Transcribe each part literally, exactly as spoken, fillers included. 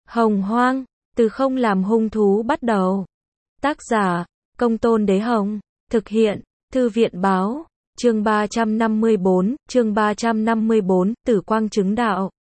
Hồng Hoang, từ không làm hung thú bắt đầu. Tác giả, Công Tôn Đế Hồng. Thực hiện, Thư viện Báo. Chương ba trăm năm mươi bốn, chương ba trăm năm mươi bốn, Tử Quang chứng đạo.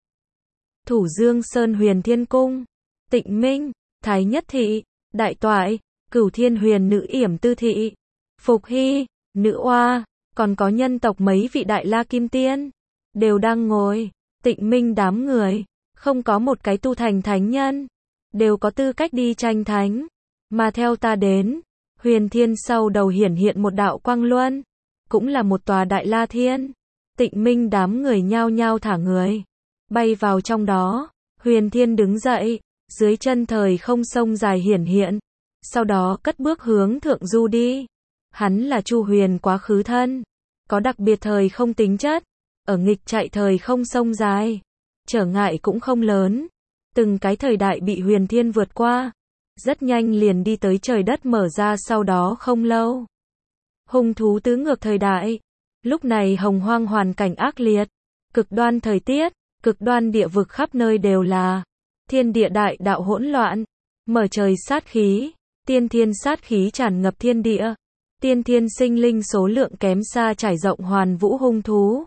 Thủ Dương Sơn Huyền Thiên Cung, Tịnh Minh, Thái Nhất Thị, Đại Toại, Cửu Thiên Huyền Nữ Yểm Tư Thị, Phục Hy, Nữ Oa, còn có nhân tộc mấy vị Đại La Kim Tiên, đều đang ngồi. Tịnh Minh đám người, không có một cái tu thành thánh nhân, đều có tư cách đi tranh thánh. Mà theo ta đến, Huyền Thiên sau đầu hiển hiện một đạo quang luân, cũng là một tòa Đại La Thiên. Tịnh Minh đám người nhao nhao thả người, bay vào trong đó. Huyền Thiên đứng dậy, dưới chân thời không sông dài hiển hiện, sau đó cất bước hướng thượng du đi. Hắn là Chu Huyền quá khứ thân, có đặc biệt thời không tính chất, ở nghịch chạy thời không sông dài, trở ngại cũng không lớn. Từng cái thời đại bị Huyền Thiên vượt qua, rất nhanh liền đi tới trời đất mở ra. Sau đó không lâu, hung thú tứ ngược thời đại. Lúc này Hồng Hoang hoàn cảnh ác liệt, cực đoan thời tiết, cực đoan địa vực, khắp nơi đều là thiên địa đại đạo hỗn loạn, mở trời sát khí, tiên thiên sát khí tràn ngập thiên địa, tiên thiên sinh linh số lượng kém xa trải rộng hoàn vũ hung thú.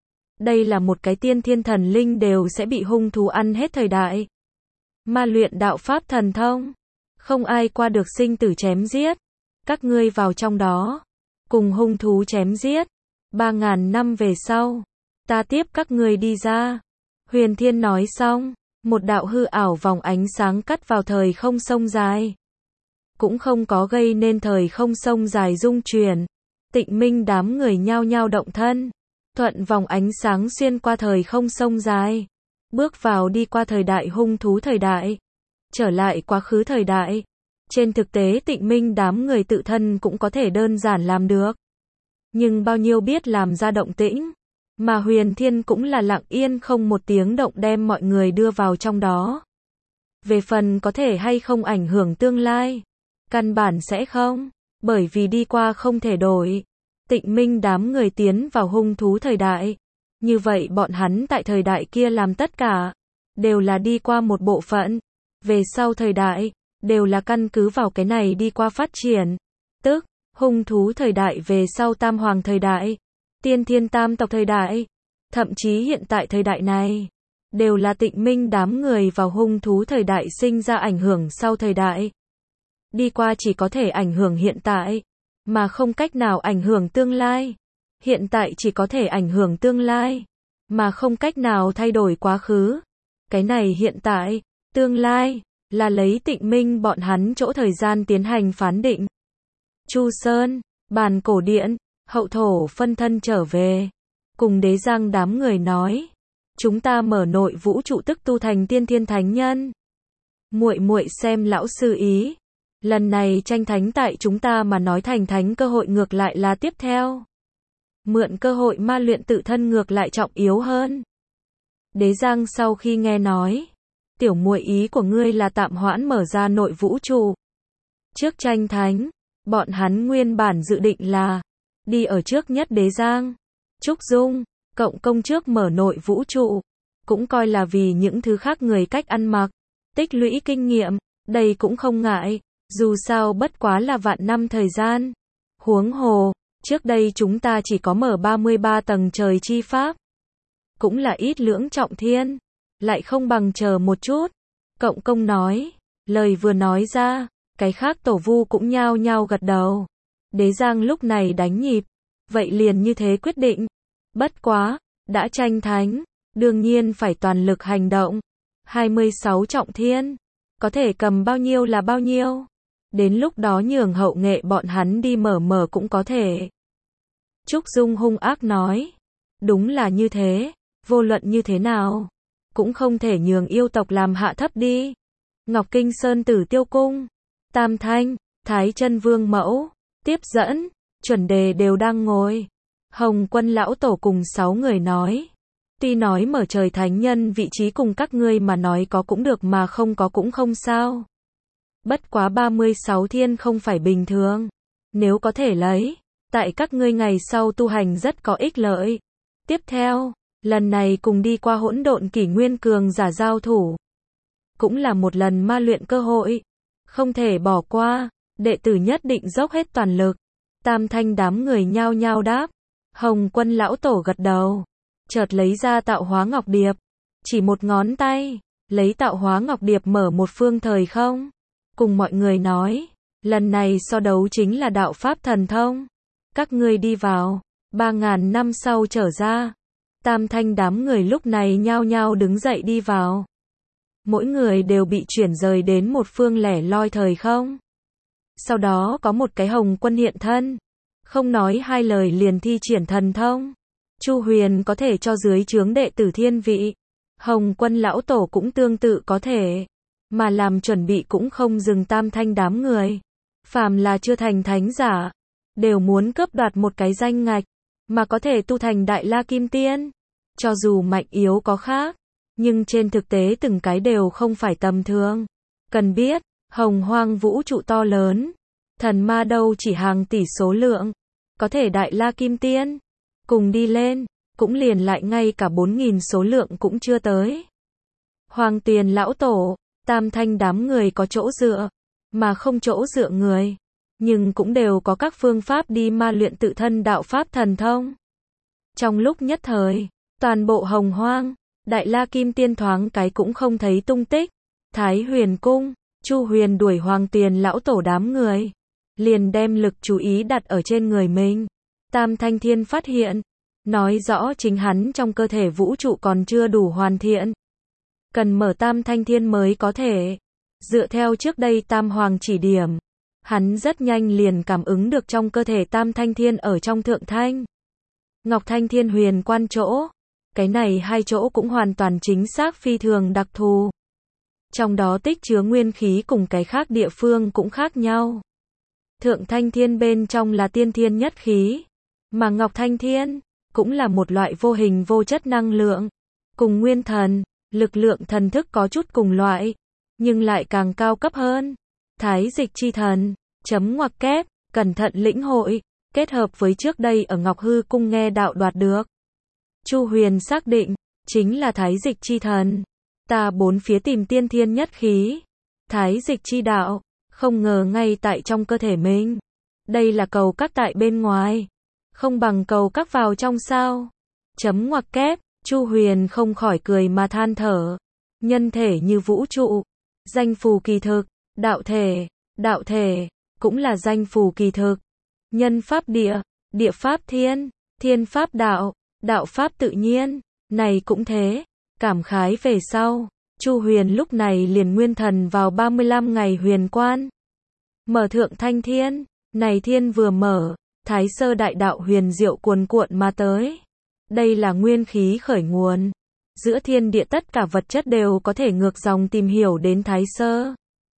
Đây là một cái tiên thiên thần linh đều sẽ bị hung thú ăn hết thời đại. Ma luyện đạo pháp thần thông, không ai qua được sinh tử chém giết. Các ngươi vào trong đó, cùng hung thú chém giết. Ba ngàn năm về sau, ta tiếp các ngươi đi ra. Huyền Thiên nói xong, một đạo hư ảo vòng ánh sáng cắt vào thời không sông dài, cũng không có gây nên thời không sông dài rung chuyển. Tịnh Minh đám người nhao nhao động thân, thuận vòng ánh sáng xuyên qua thời không sông dài, bước vào đi qua thời đại hung thú thời đại, trở lại quá khứ thời đại. Trên thực tế Tịnh Minh đám người tự thân cũng có thể đơn giản làm được, nhưng bao nhiêu biết làm ra động tĩnh. Mà Huyền Thiên cũng là lặng yên không một tiếng động đem mọi người đưa vào trong đó. Về phần có thể hay không ảnh hưởng tương lai, căn bản sẽ không, bởi vì đi qua không thể đổi. Tịnh Minh đám người tiến vào hung thú thời đại, như vậy bọn hắn tại thời đại kia làm tất cả, đều là đi qua một bộ phận. Về sau thời đại, đều là căn cứ vào cái này đi qua phát triển. Tức, hung thú thời đại về sau tam hoàng thời đại, tiên thiên tam tộc thời đại, thậm chí hiện tại thời đại này, đều là Tịnh Minh đám người vào hung thú thời đại sinh ra ảnh hưởng sau thời đại. Đi qua chỉ có thể ảnh hưởng hiện tại, mà không cách nào ảnh hưởng tương lai. Hiện tại chỉ có thể ảnh hưởng tương lai, mà không cách nào thay đổi quá khứ. Cái này hiện tại, tương lai, là lấy Tịnh Minh bọn hắn chỗ thời gian tiến hành phán định. Chu Sơn, Bàn Cổ Điện, Hậu Thổ phân thân trở về, cùng Đế Giang đám người nói, chúng ta mở nội vũ trụ tức tu thành tiên thiên thánh nhân. Muội muội xem lão sư ý, lần này tranh thánh tại chúng ta mà nói thành thánh cơ hội ngược lại là tiếp theo. Mượn cơ hội ma luyện tự thân ngược lại trọng yếu hơn. Đế Giang sau khi nghe nói, tiểu muội ý của ngươi là tạm hoãn mở ra nội vũ trụ trước tranh thánh. Bọn hắn nguyên bản dự định là đi ở trước nhất Đế Giang, Trúc Dung, Cộng Công trước mở nội vũ trụ, cũng coi là vì những thứ khác người cách ăn mặc, tích lũy kinh nghiệm, đây cũng không ngại, dù sao bất quá là vạn năm thời gian. Huống hồ, trước đây chúng ta chỉ có mở ba mươi ba tầng trời chi pháp, cũng là ít lưỡng trọng thiên, lại không bằng chờ một chút. Cộng Công nói, lời vừa nói ra, cái khác tổ vu cũng nhao nhao gật đầu. Đế Giang lúc này đánh nhịp, vậy liền như thế quyết định. Bất quá, đã tranh thánh, đương nhiên phải toàn lực hành động. hai mươi sáu trọng thiên, có thể cầm bao nhiêu là bao nhiêu. Đến lúc đó nhường Hậu Nghệ bọn hắn đi mở mở cũng có thể. Trúc Dung hung ác nói, đúng là như thế, vô luận như thế nào, cũng không thể nhường yêu tộc làm hạ thấp đi. Ngọc Kinh Sơn Tử Tiêu Cung, Tam Thanh, Thái Chân Vương Mẫu, Tiếp Dẫn, Chuẩn Đề đều đang ngồi. Hồng Quân lão tổ cùng sáu người nói, tuy nói mở trời thánh nhân vị trí cùng các ngươi mà nói có cũng được mà không có cũng không sao. Bất quá ba mươi sáu thiên không phải bình thường, nếu có thể lấy, tại các ngươi ngày sau tu hành rất có ích lợi. Tiếp theo, lần này cùng đi qua hỗn độn kỷ nguyên cường giả giao thủ, cũng là một lần ma luyện cơ hội, không thể bỏ qua, đệ tử nhất định dốc hết toàn lực. Tam thanh đám người nhao nhao đáp. Hồng Quân lão tổ gật đầu, chợt lấy ra tạo hóa ngọc điệp, chỉ một ngón tay, lấy tạo hóa ngọc điệp mở một phương thời không, cùng mọi người nói, lần này so đấu chính là đạo pháp thần thông, các ngươi đi vào, ba ngàn năm sau trở ra. Tam thanh đám người lúc này nhao nhao đứng dậy đi vào. Mỗi người đều bị chuyển rời đến một phương lẻ loi thời không. Sau đó có một cái Hồng Quân hiện thân, không nói hai lời liền thi triển thần thông. Chu Huyền có thể cho dưới trướng đệ tử thiên vị, Hồng Quân lão tổ cũng tương tự có thể, mà làm chuẩn bị cũng không dừng tam thanh đám người. Phàm là chưa thành thánh giả, đều muốn cướp đoạt một cái danh ngạch, mà có thể tu thành Đại La Kim Tiên. Cho dù mạnh yếu có khác, nhưng trên thực tế từng cái đều không phải tầm thường. Cần biết, hồng hoang vũ trụ to lớn, thần ma đâu chỉ hàng tỷ số lượng, có thể Đại La Kim Tiên, cùng đi lên, cũng liền lại ngay cả bốn nghìn số lượng cũng chưa tới. Hoàng Tuyền lão tổ, tam thanh đám người có chỗ dựa, mà không chỗ dựa người, nhưng cũng đều có các phương pháp đi ma luyện tự thân đạo pháp thần thông. Trong lúc nhất thời, toàn bộ hồng hoang, Đại La Kim Tiên thoáng cái cũng không thấy tung tích. Thái Huyền Cung, Chu Huyền đuổi Hoàng Tuyền lão tổ đám người, liền đem lực chú ý đặt ở trên người mình. Tam Thanh Thiên phát hiện, nói rõ chính hắn trong cơ thể vũ trụ còn chưa đủ hoàn thiện, cần mở Tam Thanh Thiên mới có thể. Dựa theo trước đây Tam Hoàng chỉ điểm, hắn rất nhanh liền cảm ứng được trong cơ thể Tam Thanh Thiên ở trong Thượng Thanh, Ngọc Thanh Thiên huyền quan chỗ. Cái này hai chỗ cũng hoàn toàn chính xác phi thường đặc thù. Trong đó tích chứa nguyên khí cùng cái khác địa phương cũng khác nhau. Thượng Thanh Thiên bên trong là tiên thiên nhất khí, mà Ngọc Thanh Thiên cũng là một loại vô hình vô chất năng lượng, cùng nguyên thần, lực lượng thần thức có chút cùng loại, nhưng lại càng cao cấp hơn. Thái dịch chi thần, chấm ngoặc kép, cẩn thận lĩnh hội, kết hợp với trước đây ở Ngọc Hư Cung nghe đạo đoạt được. Chu Huyền xác định, chính là thái dịch chi thần. Ta bốn phía tìm tiên thiên nhất khí, thái dịch chi đạo, không ngờ ngay tại trong cơ thể mình. Đây là cầu các tại bên ngoài, không bằng cầu các vào trong sao. Chấm ngoặc kép, Chu Huyền không khỏi cười mà than thở. Nhân thể như vũ trụ, danh phù kỳ thực, đạo thể, đạo thể, cũng là danh phù kỳ thực. Nhân pháp địa, địa pháp thiên, thiên pháp đạo, đạo pháp tự nhiên, này cũng thế. Cảm khái về sau, Chu Huyền lúc này liền nguyên thần vào ba mươi lăm ngày huyền quan. Mở Thượng Thanh Thiên, này thiên vừa mở, Thái Sơ đại đạo huyền diệu cuồn cuộn mà tới. Đây là nguyên khí khởi nguồn. Giữa thiên địa tất cả vật chất đều có thể ngược dòng tìm hiểu đến Thái Sơ.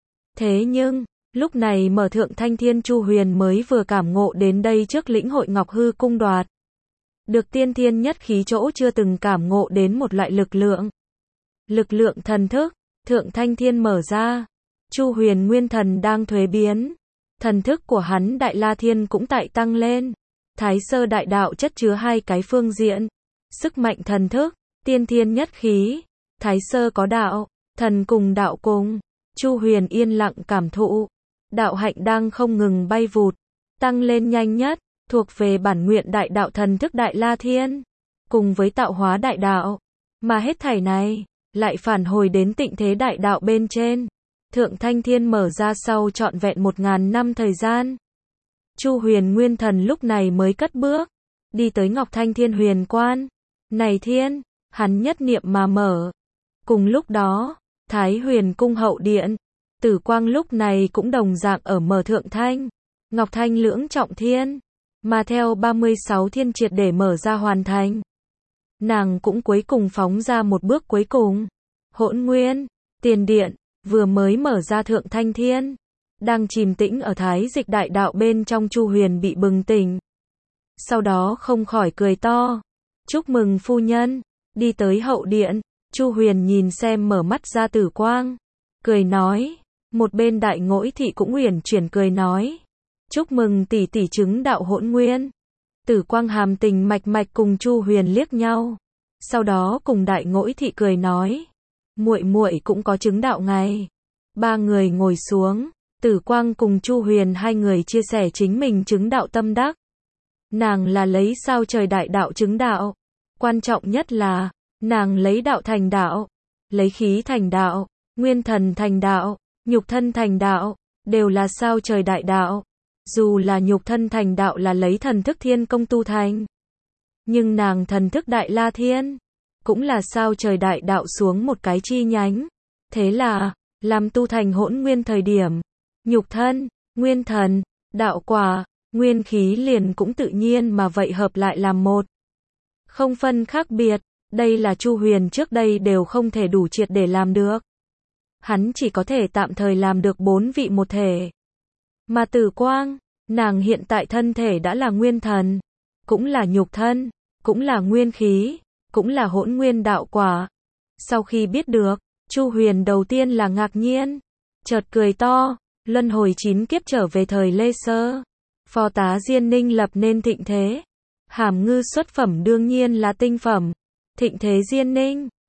Thế nhưng, lúc này mở Thượng Thanh Thiên Chu Huyền mới vừa cảm ngộ đến đây trước lĩnh hội Ngọc Hư Cung đoạt. Được tiên thiên nhất khí chỗ chưa từng cảm ngộ đến một loại lực lượng. Lực lượng thần thức, Thượng Thanh Thiên mở ra. Chu Huyền nguyên thần đang thuế biến. Thần thức của hắn Đại La Thiên cũng tại tăng lên. Thái Sơ đại đạo chất chứa hai cái phương diện. Sức mạnh thần thức, tiên thiên nhất khí. Thái Sơ có đạo, thần cùng đạo cùng. Chu Huyền yên lặng cảm thụ. Đạo hạnh đang không ngừng bay vụt. Tăng lên nhanh nhất, thuộc về bản nguyện đại đạo thần thức Đại La Thiên. Cùng với tạo hóa đại đạo. Mà hết thảy này, lại phản hồi đến tịnh thế đại đạo bên trên. Thượng Thanh Thiên mở ra sau trọn vẹn một ngàn năm thời gian. Chu Huyền nguyên thần lúc này mới cất bước, đi tới Ngọc Thanh Thiên huyền quan. Này thiên, hắn nhất niệm mà mở. Cùng lúc đó, Thái Huyền Cung hậu điện, Tử Quang lúc này cũng đồng dạng ở mở Thượng Thanh, Ngọc Thanh lưỡng trọng thiên, mà theo ba mươi sáu thiên triệt để mở ra hoàn thành. Nàng cũng cuối cùng phóng ra một bước cuối cùng. Hỗn Nguyên, Tiền Điện, vừa mới mở ra Thượng Thanh Thiên, đang chìm tĩnh ở thái dịch đại đạo bên trong. Chu Huyền bị bừng tỉnh. Sau đó không khỏi cười to. Chúc mừng phu nhân. Đi tới hậu điện, Chu Huyền nhìn xem mở mắt ra Tử Quang, cười nói. Một bên Đại Ngỗi Thị cũng uyển chuyển cười nói. Chúc mừng tỷ tỷ chứng đạo hỗn nguyên. Tử Quang hàm tình mạch mạch cùng Chu Huyền liếc nhau. Sau đó cùng Đại Ngỗi Thị cười nói. muội muội cũng có chứng đạo ngày. Ba người ngồi xuống, Tử Quang cùng Chu Huyền hai người chia sẻ chính mình chứng đạo tâm đắc. Nàng là lấy sao trời đại đạo chứng đạo. Quan trọng nhất là, nàng lấy đạo thành đạo, lấy khí thành đạo, nguyên thần thành đạo, nhục thân thành đạo, đều là sao trời đại đạo. Dù là nhục thân thành đạo là lấy thần thức thiên công tu thành. Nhưng nàng thần thức đại la thiên, cũng là sao trời đại đạo xuống một cái chi nhánh. Thế là, làm tu thành hỗn nguyên thời điểm, nhục thân, nguyên thần, đạo quả, nguyên khí liền cũng tự nhiên mà vậy hợp lại làm một. Không phân khác biệt, đây là Chu Huyền trước đây đều không thể đủ triệt để làm được. Hắn chỉ có thể tạm thời làm được bốn vị một thể. Mà Tử Quang, nàng hiện tại thân thể đã là nguyên thần, cũng là nhục thân, cũng là nguyên khí, cũng là hỗn nguyên đạo quả. Sau khi biết được, Chu Huyền đầu tiên là ngạc nhiên, chợt cười to, luân hồi chín kiếp trở về thời Lê Sơ. Phó tá Diên Ninh lập nên thịnh thế. Hàm Ngư xuất phẩm đương nhiên là tinh phẩm. Thịnh thế Diên Ninh,